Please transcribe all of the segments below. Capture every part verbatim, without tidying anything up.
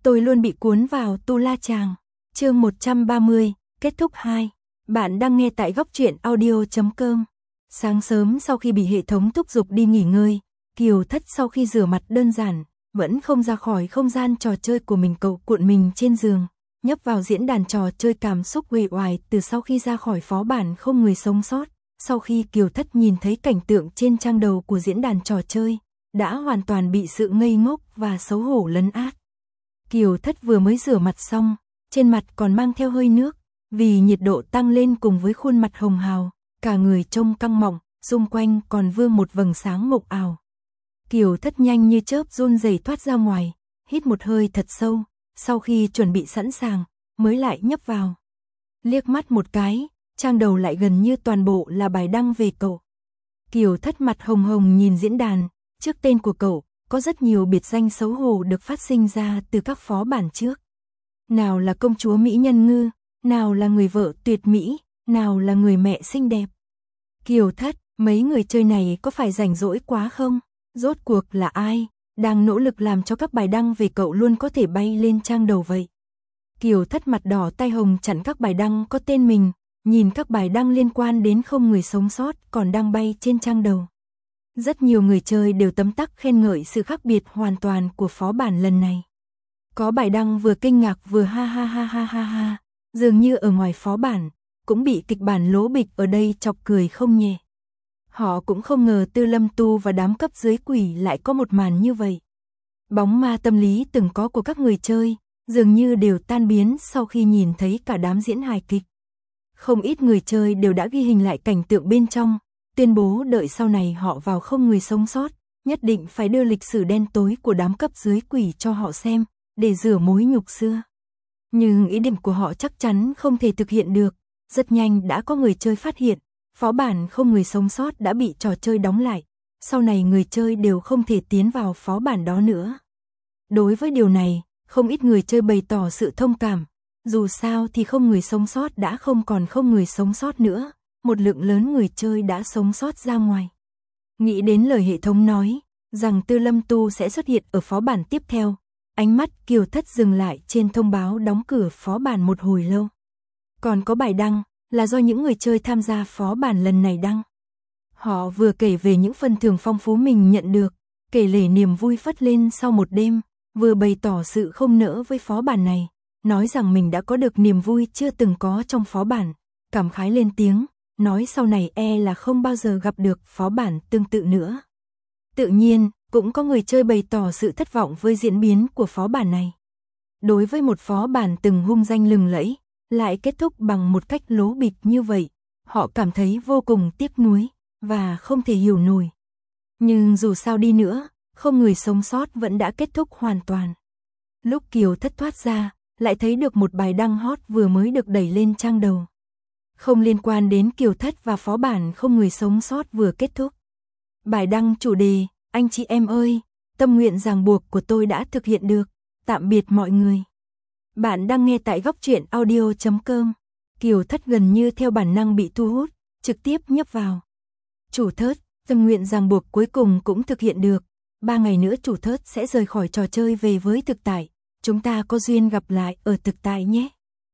Tôi luôn bị cuốn vào Tu La Chàng. Chương một trăm ba mươi, kết thúc hai. Bạn đang nghe tại góc truyện audio chấm com. Sáng sớm sau khi bị hệ thống thúc giục đi nghỉ ngơi, Kiều Thất sau khi rửa mặt đơn giản, vẫn không ra khỏi không gian trò chơi của mình, cậu cuộn mình trên giường, nhấp vào diễn đàn trò chơi, cảm xúc uể oải từ sau khi ra khỏi phó bản không người sống sót. Sau khi Kiều Thất nhìn thấy cảnh tượng trên trang đầu của diễn đàn trò chơi, đã hoàn toàn bị sự ngây ngốc và xấu hổ lấn át. Kiều Thất vừa mới rửa mặt xong, trên mặt còn mang theo hơi nước, vì nhiệt độ tăng lên cùng với khuôn mặt hồng hào, cả người trông căng mọng, xung quanh còn vương một vầng sáng mộng ảo. Kiều Thất nhanh như chớp run rẩy thoát ra ngoài, hít một hơi thật sâu, sau khi chuẩn bị sẵn sàng, mới lại nhấp vào. Liếc mắt một cái, trang đầu lại gần như toàn bộ là bài đăng về cậu. Kiều Thất mặt hồng hồng nhìn diễn đàn, trước tên của cậu, có rất nhiều biệt danh xấu hổ được phát sinh ra từ các phó bản trước. Nào là công chúa Mỹ Nhân Ngư, nào là người vợ tuyệt mỹ, nào là người mẹ xinh đẹp. Kiều Thất, mấy người chơi này có phải rảnh rỗi quá không? Rốt cuộc là ai đang nỗ lực làm cho các bài đăng về cậu luôn có thể bay lên trang đầu vậy? Kiều Thất mặt đỏ tay hồng chặn các bài đăng có tên mình, nhìn các bài đăng liên quan đến không người sống sót còn đang bay trên trang đầu. Rất nhiều người chơi đều tấm tắc khen ngợi sự khác biệt hoàn toàn của phó bản lần này. Có bài đăng vừa kinh ngạc vừa ha ha ha ha ha ha, dường như ở ngoài phó bản, cũng bị kịch bản lố bịch ở đây chọc cười không nhẹ. Họ cũng không ngờ Tư Lâm Tu và đám cấp dưới quỷ lại có một màn như vậy. Bóng ma tâm lý từng có của các người chơi, dường như đều tan biến sau khi nhìn thấy cả đám diễn hài kịch. Không ít người chơi đều đã ghi hình lại cảnh tượng bên trong, tuyên bố đợi sau này họ vào không người sống sót, nhất định phải đưa lịch sử đen tối của đám cấp dưới quỷ cho họ xem, để rửa mối nhục xưa. Nhưng ý định của họ chắc chắn không thể thực hiện được, rất nhanh đã có người chơi phát hiện, phó bản không người sống sót đã bị trò chơi đóng lại, sau này người chơi đều không thể tiến vào phó bản đó nữa. Đối với điều này, không ít người chơi bày tỏ sự thông cảm, dù sao thì không người sống sót đã không còn không người sống sót nữa, một lượng lớn người chơi đã sống sót ra ngoài. Nghĩ đến lời hệ thống nói, rằng Tư Lâm Tu sẽ xuất hiện ở phó bản tiếp theo, ánh mắt Kiều Thất dừng lại trên thông báo đóng cửa phó bản một hồi lâu. Còn có bài đăng, là do những người chơi tham gia phó bản lần này đăng. Họ vừa kể về những phần thưởng phong phú mình nhận được, kể lể niềm vui phất lên sau một đêm, vừa bày tỏ sự không nỡ với phó bản này, nói rằng mình đã có được niềm vui chưa từng có trong phó bản, cảm khái lên tiếng, nói sau này e là không bao giờ gặp được phó bản tương tự nữa. Tự nhiên, cũng có người chơi bày tỏ sự thất vọng với diễn biến của phó bản này. Đối với một phó bản từng hung danh lừng lẫy, lại kết thúc bằng một cách lố bịch như vậy, họ cảm thấy vô cùng tiếc nuối và không thể hiểu nổi. Nhưng dù sao đi nữa, không người sống sót vẫn đã kết thúc hoàn toàn. Lúc Kiều Thất thoát ra, lại thấy được một bài đăng hot vừa mới được đẩy lên trang đầu. Không liên quan đến Kiều Thất và phó bản không người sống sót vừa kết thúc. Bài đăng chủ đề, anh chị em ơi, tâm nguyện ràng buộc của tôi đã thực hiện được, tạm biệt mọi người. Bạn đang nghe tại góc truyện audio chấm com. Kiều Thất gần như theo bản năng bị thu hút, trực tiếp nhấp vào. Chủ Thất, tâm nguyện ràng buộc cuối cùng cũng thực hiện được. Ba ngày nữa chủ Thất sẽ rời khỏi trò chơi về với thực tại. Chúng ta có duyên gặp lại ở thực tại nhé.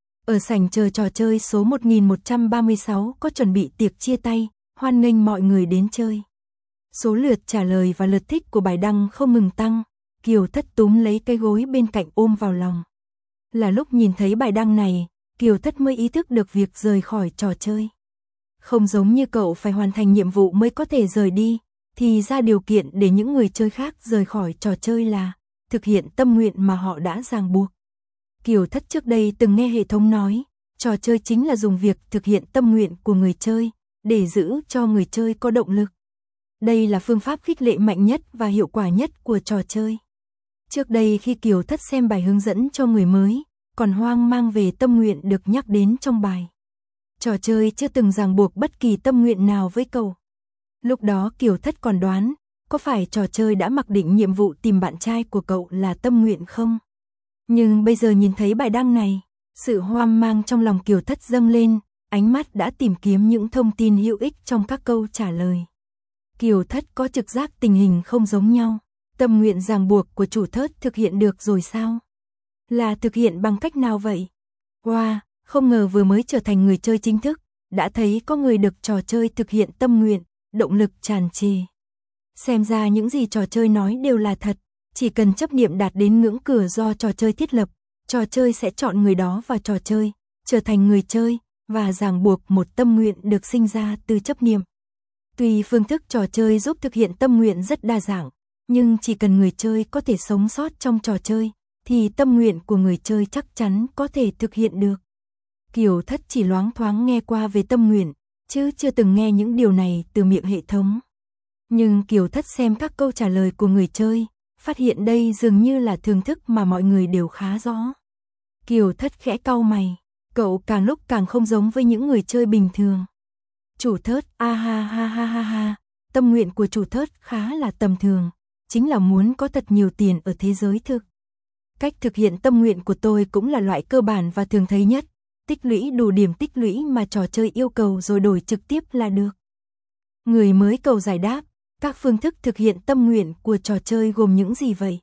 Ở sảnh chờ trò chơi số một nghìn một trăm ba mươi sáu có chuẩn bị tiệc chia tay, hoan nghênh mọi người đến chơi. Số lượt trả lời và lượt thích của bài đăng không ngừng tăng, Kiều Thất túm lấy cái gối bên cạnh ôm vào lòng. Là lúc nhìn thấy bài đăng này, Kiều Thất mới ý thức được việc rời khỏi trò chơi. Không giống như cậu phải hoàn thành nhiệm vụ mới có thể rời đi, thì ra điều kiện để những người chơi khác rời khỏi trò chơi là thực hiện tâm nguyện mà họ đã ràng buộc. Kiều Thất trước đây từng nghe hệ thống nói, trò chơi chính là dùng việc thực hiện tâm nguyện của người chơi, để giữ cho người chơi có động lực. Đây là phương pháp khích lệ mạnh nhất và hiệu quả nhất của trò chơi. Trước đây khi Kiều Thất xem bài hướng dẫn cho người mới, còn hoang mang về tâm nguyện được nhắc đến trong bài. Trò chơi chưa từng ràng buộc bất kỳ tâm nguyện nào với cậu. Lúc đó Kiều Thất còn đoán, có phải trò chơi đã mặc định nhiệm vụ tìm bạn trai của cậu là tâm nguyện không? Nhưng bây giờ nhìn thấy bài đăng này, sự hoang mang trong lòng Kiều Thất dâng lên, ánh mắt đã tìm kiếm những thông tin hữu ích trong các câu trả lời. Kiều Thất có trực giác tình hình không giống nhau. Tâm nguyện ràng buộc của chủ Thất thực hiện được rồi sao? Là thực hiện bằng cách nào vậy? Wow, không ngờ vừa mới trở thành người chơi chính thức, đã thấy có người được trò chơi thực hiện tâm nguyện, động lực tràn trề. Xem ra những gì trò chơi nói đều là thật, chỉ cần chấp niệm đạt đến ngưỡng cửa do trò chơi thiết lập, trò chơi sẽ chọn người đó vào trò chơi, trở thành người chơi, và ràng buộc một tâm nguyện được sinh ra từ chấp niệm. Tuy phương thức trò chơi giúp thực hiện tâm nguyện rất đa dạng, nhưng chỉ cần người chơi có thể sống sót trong trò chơi, thì tâm nguyện của người chơi chắc chắn có thể thực hiện được. Kiều Thất chỉ loáng thoáng nghe qua về tâm nguyện, chứ chưa từng nghe những điều này từ miệng hệ thống. Nhưng Kiều Thất xem các câu trả lời của người chơi, phát hiện đây dường như là thưởng thức mà mọi người đều khá rõ. Kiều Thất khẽ cau mày, cậu càng lúc càng không giống với những người chơi bình thường. Chủ Thớt, a ha ha ha ha ha, tâm nguyện của chủ Thớt khá là tầm thường, chính là muốn có thật nhiều tiền ở thế giới thực. Cách thực hiện tâm nguyện của tôi cũng là loại cơ bản và thường thấy nhất, tích lũy đủ điểm tích lũy mà trò chơi yêu cầu rồi đổi trực tiếp là được. Người mới cầu giải đáp, các phương thức thực hiện tâm nguyện của trò chơi gồm những gì vậy?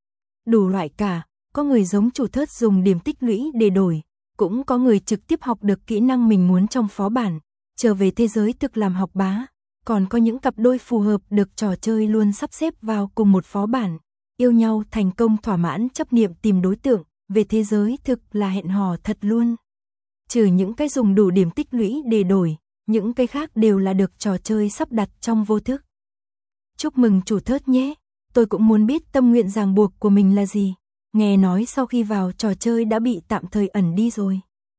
Đủ loại cả, có người giống chủ Thớt dùng điểm tích lũy để đổi, cũng có người trực tiếp học được kỹ năng mình muốn trong phó bản, trở về thế giới thực làm học bá, còn có những cặp đôi phù hợp được trò chơi luôn sắp xếp vào cùng một phó bản, yêu nhau thành công thỏa mãn chấp niệm tìm đối tượng, về thế giới thực là hẹn hò thật luôn. Trừ những cái dùng đủ điểm tích lũy để đổi, những cái khác đều là được trò chơi sắp đặt trong vô thức. Chúc mừng chủ Thớt nhé, tôi cũng muốn biết tâm nguyện ràng buộc của mình là gì. Nghe nói sau khi vào trò chơi đã bị tạm thời ẩn đi rồi.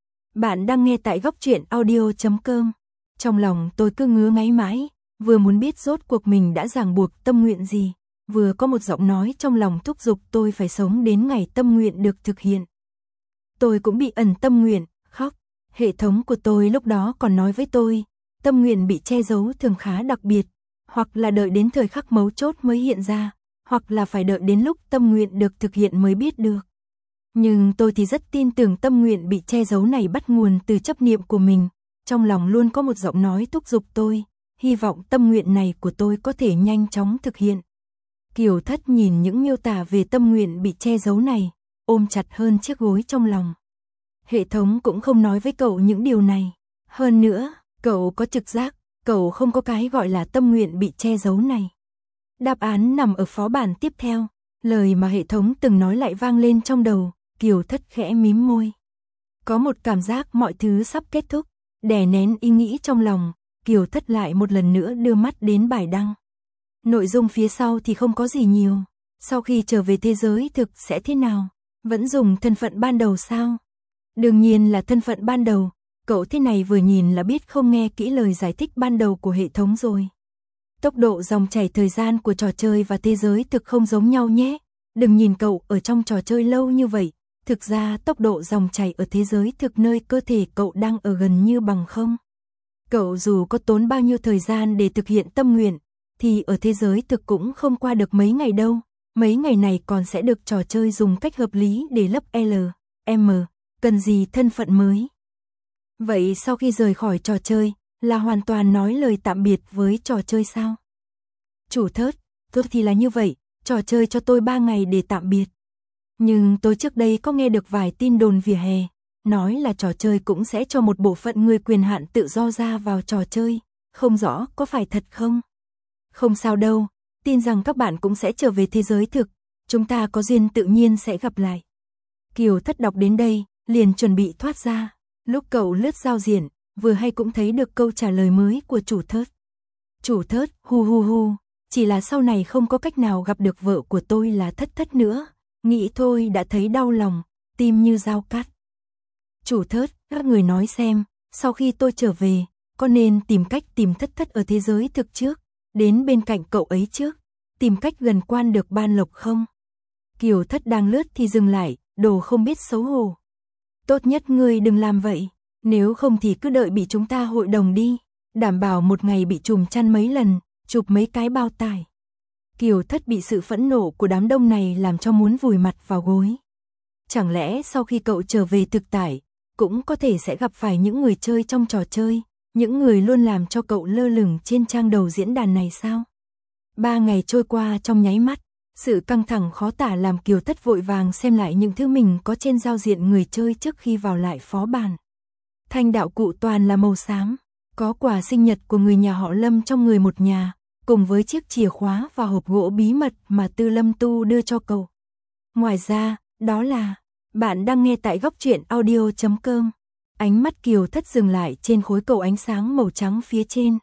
Bạn đang nghe tại góc truyện audio chấm com. Trong lòng tôi cứ ngứa ngáy mãi, vừa muốn biết rốt cuộc mình đã ràng buộc tâm nguyện gì, vừa có một giọng nói trong lòng thúc giục tôi phải sống đến ngày tâm nguyện được thực hiện. Tôi cũng bị ẩn tâm nguyện, khóc. Hệ thống của tôi lúc đó còn nói với tôi, tâm nguyện bị che giấu thường khá đặc biệt, hoặc là đợi đến thời khắc mấu chốt mới hiện ra, hoặc là phải đợi đến lúc tâm nguyện được thực hiện mới biết được. Nhưng tôi thì rất tin tưởng tâm nguyện bị che giấu này bắt nguồn từ chấp niệm của mình, trong lòng luôn có một giọng nói thúc giục tôi, hy vọng tâm nguyện này của tôi có thể nhanh chóng thực hiện. Kiều Thất nhìn những miêu tả về tâm nguyện bị che giấu này, ôm chặt hơn chiếc gối trong lòng. Hệ thống cũng không nói với cậu những điều này. Hơn nữa, cậu có trực giác, cậu không có cái gọi là tâm nguyện bị che giấu này. Đáp án nằm ở phó bản tiếp theo, lời mà hệ thống từng nói lại vang lên trong đầu, Kiều Thất khẽ mím môi. Có một cảm giác mọi thứ sắp kết thúc, đè nén ý nghĩ trong lòng, Kiều Thất lại một lần nữa đưa mắt đến bài đăng. Nội dung phía sau thì không có gì nhiều, sau khi trở về thế giới thực sẽ thế nào? Vẫn dùng thân phận ban đầu sao? Đương nhiên là thân phận ban đầu, cậu thế này vừa nhìn là biết không nghe kỹ lời giải thích ban đầu của hệ thống rồi. Tốc độ dòng chảy thời gian của trò chơi và thế giới thực không giống nhau nhé. Đừng nhìn cậu ở trong trò chơi lâu như vậy, thực ra tốc độ dòng chảy ở thế giới thực nơi cơ thể cậu đang ở gần như bằng không. Cậu dù có tốn bao nhiêu thời gian để thực hiện tâm nguyện, thì ở thế giới thực cũng không qua được mấy ngày đâu. Mấy ngày này còn sẽ được trò chơi dùng cách hợp lý để lấp L, M, cần gì thân phận mới. Vậy sau khi rời khỏi trò chơi, là hoàn toàn nói lời tạm biệt với trò chơi sao? Chủ Thớt, tôi thì là như vậy, trò chơi cho tôi ba ngày để tạm biệt. Nhưng tôi trước đây có nghe được vài tin đồn vỉa hè, nói là trò chơi cũng sẽ cho một bộ phận người quyền hạn tự do ra vào trò chơi, không rõ có phải thật không? Không sao đâu, tin rằng các bạn cũng sẽ trở về thế giới thực, chúng ta có duyên tự nhiên sẽ gặp lại. Kiều Thất đọc đến đây, liền chuẩn bị thoát ra, lúc cậu lướt giao diện, vừa hay cũng thấy được câu trả lời mới của chủ Thớt. Chủ Thớt, hu hu hu, chỉ là sau này không có cách nào gặp được vợ của tôi là Thất Thất nữa, nghĩ thôi đã thấy đau lòng, tim như dao cắt. Chủ Thớt, các người nói xem, sau khi tôi trở về, có nên tìm cách tìm Thất Thất ở thế giới thực trước, đến bên cạnh cậu ấy trước, tìm cách gần quan được ban lộc không? Kiều Thất đang lướt thì dừng lại, đồ không biết xấu hổ. Tốt nhất ngươi đừng làm vậy, nếu không thì cứ đợi bị chúng ta hội đồng đi, đảm bảo một ngày bị trùm chăn mấy lần, chụp mấy cái bao tải. Kiều Thất bị sự phẫn nộ của đám đông này làm cho muốn vùi mặt vào gối. Chẳng lẽ sau khi cậu trở về thực tại, cũng có thể sẽ gặp phải những người chơi trong trò chơi, những người luôn làm cho cậu lơ lửng trên trang đầu diễn đàn này sao? Ba ngày trôi qua trong nháy mắt, Sự căng thẳng khó tả làm Kiều Thất vội vàng xem lại những thứ mình có trên giao diện người chơi trước khi vào lại phó bản. Thanh đạo cụ toàn là màu xám, có quà sinh nhật của người nhà họ Lâm trong người một nhà, cùng với chiếc chìa khóa và hộp gỗ bí mật mà Tư Lâm Tu đưa cho cậu. Ngoài ra, đó là, bạn đang nghe tại góc truyện audio chấm com. Ánh mắt Kiều Thất dừng lại trên khối cầu ánh sáng màu trắng phía trên.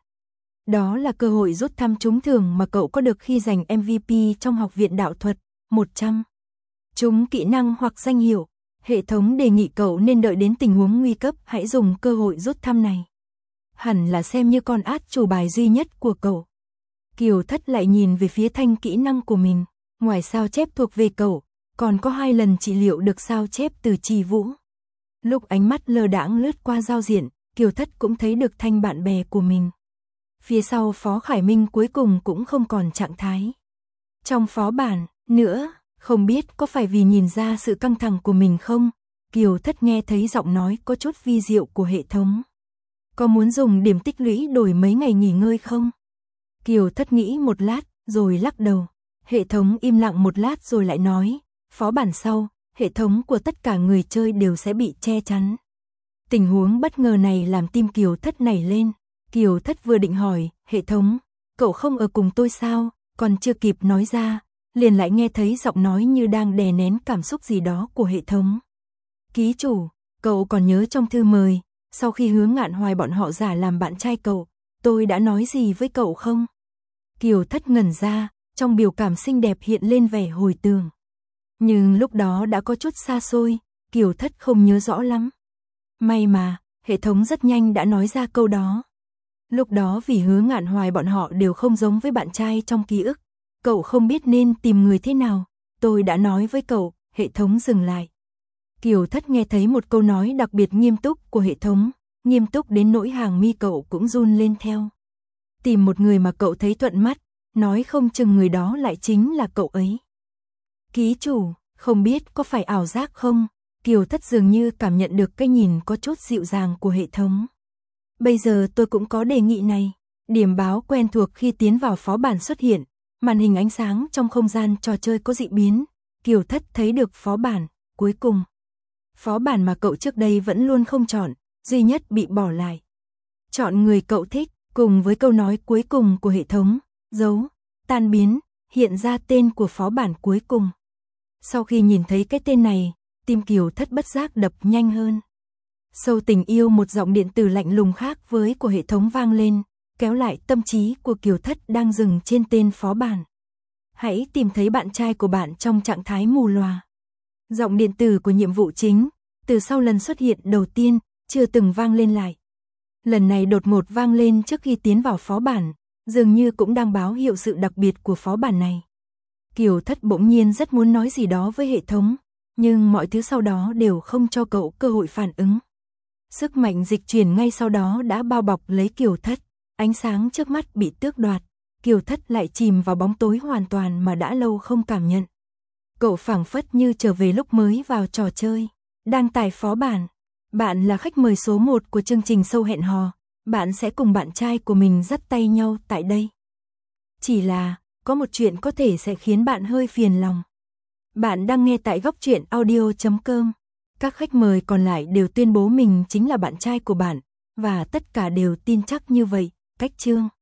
Đó là cơ hội rút thăm trúng thưởng mà cậu có được khi giành em vê pê trong học viện đạo thuật, một trăm. Trúng kỹ năng hoặc danh hiệu, hệ thống đề nghị cậu nên đợi đến tình huống nguy cấp hãy dùng cơ hội rút thăm này. Hẳn là xem như con át chủ bài duy nhất của cậu. Kiều Thất lại nhìn về phía thanh kỹ năng của mình, ngoài sao chép thuộc về cậu, còn có hai lần trị liệu được sao chép từ Trì Vũ. Lúc ánh mắt lơ đãng lướt qua giao diện, Kiều Thất cũng thấy được thanh bạn bè của mình. Phía sau Phó Khải Minh cuối cùng cũng không còn trạng thái. Trong phó bản, nữa, không biết có phải vì nhìn ra sự căng thẳng của mình không, Kiều Thất nghe thấy giọng nói có chút vi diệu của hệ thống. Có muốn dùng điểm tích lũy đổi mấy ngày nghỉ ngơi không? Kiều Thất nghĩ một lát, rồi lắc đầu. Hệ thống im lặng một lát rồi lại nói, phó bản sau, hệ thống của tất cả người chơi đều sẽ bị che chắn. Tình huống bất ngờ này làm tim Kiều Thất nảy lên. Kiều Thất vừa định hỏi, hệ thống, cậu không ở cùng tôi sao, còn chưa kịp nói ra, liền lại nghe thấy giọng nói như đang đè nén cảm xúc gì đó của hệ thống. Ký chủ, cậu còn nhớ trong thư mời, sau khi Hứa Ngạn Hoài bọn họ giả làm bạn trai cậu, tôi đã nói gì với cậu không? Kiều Thất ngẩn ra, trong biểu cảm xinh đẹp hiện lên vẻ hồi tưởng. Nhưng lúc đó đã có chút xa xôi, Kiều Thất không nhớ rõ lắm. May mà, hệ thống rất nhanh đã nói ra câu đó. Lúc đó vì Hứa Ngạn Hoài bọn họ đều không giống với bạn trai trong ký ức, cậu không biết nên tìm người thế nào, tôi đã nói với cậu, hệ thống dừng lại. Kiều Thất nghe thấy một câu nói đặc biệt nghiêm túc của hệ thống, nghiêm túc đến nỗi hàng mi cậu cũng run lên theo. Tìm một người mà cậu thấy thuận mắt, nói không chừng người đó lại chính là cậu ấy. Ký chủ, không biết có phải ảo giác không? Kiều Thất dường như cảm nhận được cái nhìn có chút dịu dàng của hệ thống. Bây giờ tôi cũng có đề nghị này. Điểm báo quen thuộc khi tiến vào phó bản xuất hiện, màn hình ánh sáng trong không gian trò chơi có dị biến. Kiều Thất thấy được phó bản, cuối cùng. Phó bản mà cậu trước đây vẫn luôn không chọn, duy nhất bị bỏ lại. Chọn người cậu thích, cùng với câu nói cuối cùng của hệ thống, dấu, tan biến, hiện ra tên của phó bản cuối cùng. Sau khi nhìn thấy cái tên này, tim Kiều Thất bất giác đập nhanh hơn. Sâu tình yêu một giọng điện tử lạnh lùng khác với của hệ thống vang lên, kéo lại tâm trí của Kiều Thất đang dừng trên tên phó bản. Hãy tìm thấy bạn trai của bạn trong trạng thái mù lòa. Giọng điện tử của nhiệm vụ chính, từ sau lần xuất hiện đầu tiên, chưa từng vang lên lại. Lần này đột ngột vang lên trước khi tiến vào phó bản, dường như cũng đang báo hiệu sự đặc biệt của phó bản này. Kiều Thất bỗng nhiên rất muốn nói gì đó với hệ thống, nhưng mọi thứ sau đó đều không cho cậu cơ hội phản ứng. Sức mạnh dịch chuyển ngay sau đó đã bao bọc lấy Kiều Thất, ánh sáng trước mắt bị tước đoạt, Kiều Thất lại chìm vào bóng tối hoàn toàn mà đã lâu không cảm nhận. Cậu phảng phất như trở về lúc mới vào trò chơi, đang tải phó bản. Bạn là khách mời số một của chương trình Sâu Hẹn Hò, bạn sẽ cùng bạn trai của mình dắt tay nhau tại đây. Chỉ là, có một chuyện có thể sẽ khiến bạn hơi phiền lòng. Bạn đang nghe tại góc truyện audio chấm com. Các khách mời còn lại đều tuyên bố mình chính là bạn trai của bạn, và tất cả đều tin chắc như vậy, cách chương.